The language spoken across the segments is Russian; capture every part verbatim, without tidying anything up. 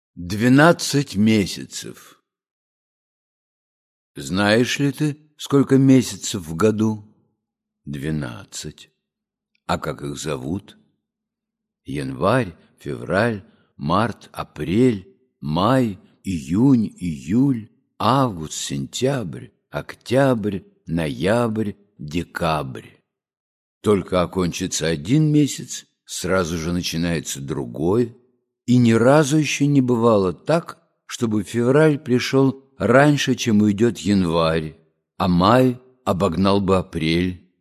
Двенадцать месяцев. Знаешь ли ты, сколько месяцев в году? Двенадцать. А как их зовут? Январь, февраль, март, апрель, май, июнь, июль, август, сентябрь, октябрь, ноябрь, декабрь. Только окончится один месяц, сразу же начинается другой. И ни разу еще не бывало так, чтобы февраль пришел раньше, чем уйдет январь, а май обогнал бы апрель.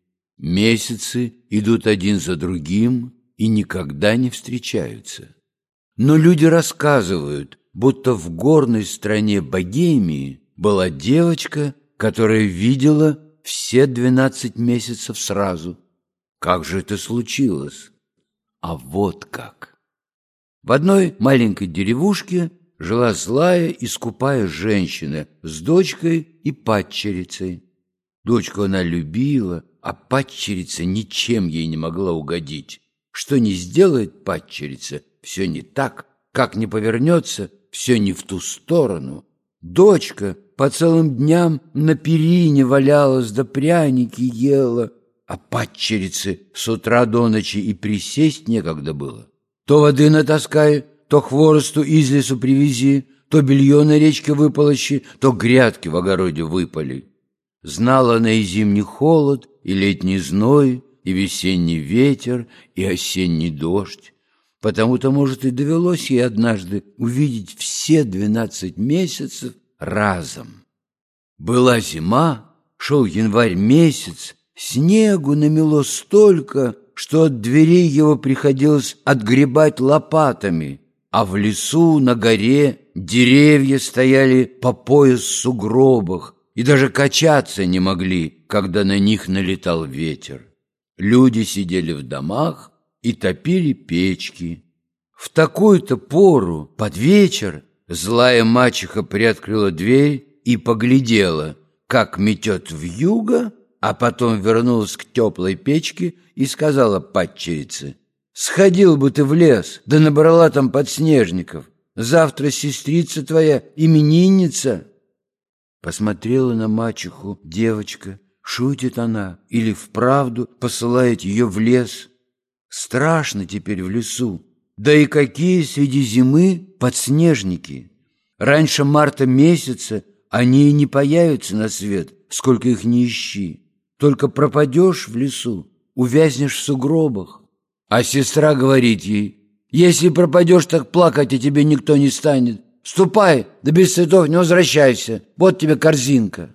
Месяцы идут один за другим и никогда не встречаются. Но люди рассказывают, будто в горной стране Богемии была девочка, которая видела все двенадцать месяцев сразу. Как же это случилось? А вот как. В одной маленькой деревушке жила злая и скупая женщина с дочкой и падчерицей. Дочку она любила, а падчерица ничем ей не могла угодить. Что ни сделает падчерица, все не так, как ни повернется, все не в ту сторону. Дочка по целым дням на перине валялась, да пряники ела, а падчерице с утра до ночи и присесть некогда было. То воды натаскай, то хворосту из лесу привези, то белье на речке выполощи, то грядки в огороде выпали. Знала она и зимний холод, и летний зной, и весенний ветер, и осенний дождь. Потому-то, может, и довелось ей однажды увидеть все двенадцать месяцев разом. Была зима, шел январь месяц, снегу намело столько, что от дверей его приходилось отгребать лопатами, а в лесу, на горе, деревья стояли по пояс в сугробах и даже качаться не могли, когда на них налетал ветер. Люди сидели в домах и топили печки. В такую-то пору, под вечер, злая мачеха приоткрыла дверь и поглядела, как метет вьюга, а потом вернулась к теплой печке и сказала падчерице: «Сходил бы ты в лес, да набрала там подснежников. Завтра сестрица твоя именинница». Посмотрела на мачеху девочка, шутит она или вправду посылает ее в лес. Страшно теперь в лесу. Да и какие среди зимы подснежники! Раньше марта месяца они и не появятся на свет, сколько их ни ищи. Только пропадешь в лесу, увязнешь в сугробах. А сестра говорит ей: «Если пропадешь, так плакать о тебе никто не станет. Ступай, да без цветов не возвращайся, вот тебе корзинка».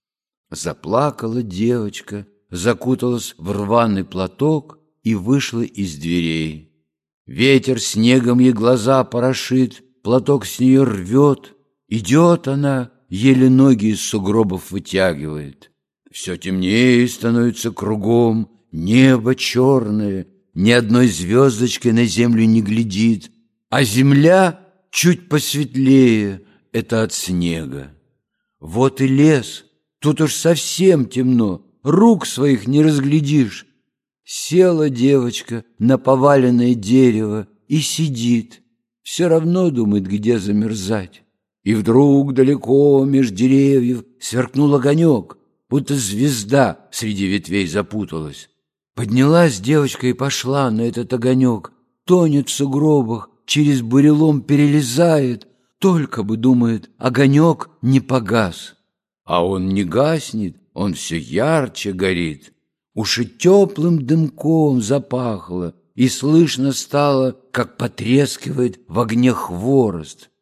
Заплакала девочка, закуталась в рваный платок и вышла из дверей. Ветер снегом ей глаза порошит, платок с нее рвет. Идет она, еле ноги из сугробов вытягивает. Все темнее становится кругом, небо черное, ни одной звездочки на землю не глядит, а земля чуть посветлее, это от снега. Вот и лес, тут уж совсем темно, рук своих не разглядишь. Села девочка на поваленное дерево и сидит, все равно думает, где замерзать. И вдруг далеко меж деревьев сверкнул огонек, будто звезда среди ветвей запуталась. Поднялась девочка и пошла на этот огонек, тонет в сугробах, через бурелом перелезает, только бы, думает, огонек не погас. А он не гаснет, он все ярче горит. Уж и теплым дымком запахло, и слышно стало, как потрескивает в огне хворост.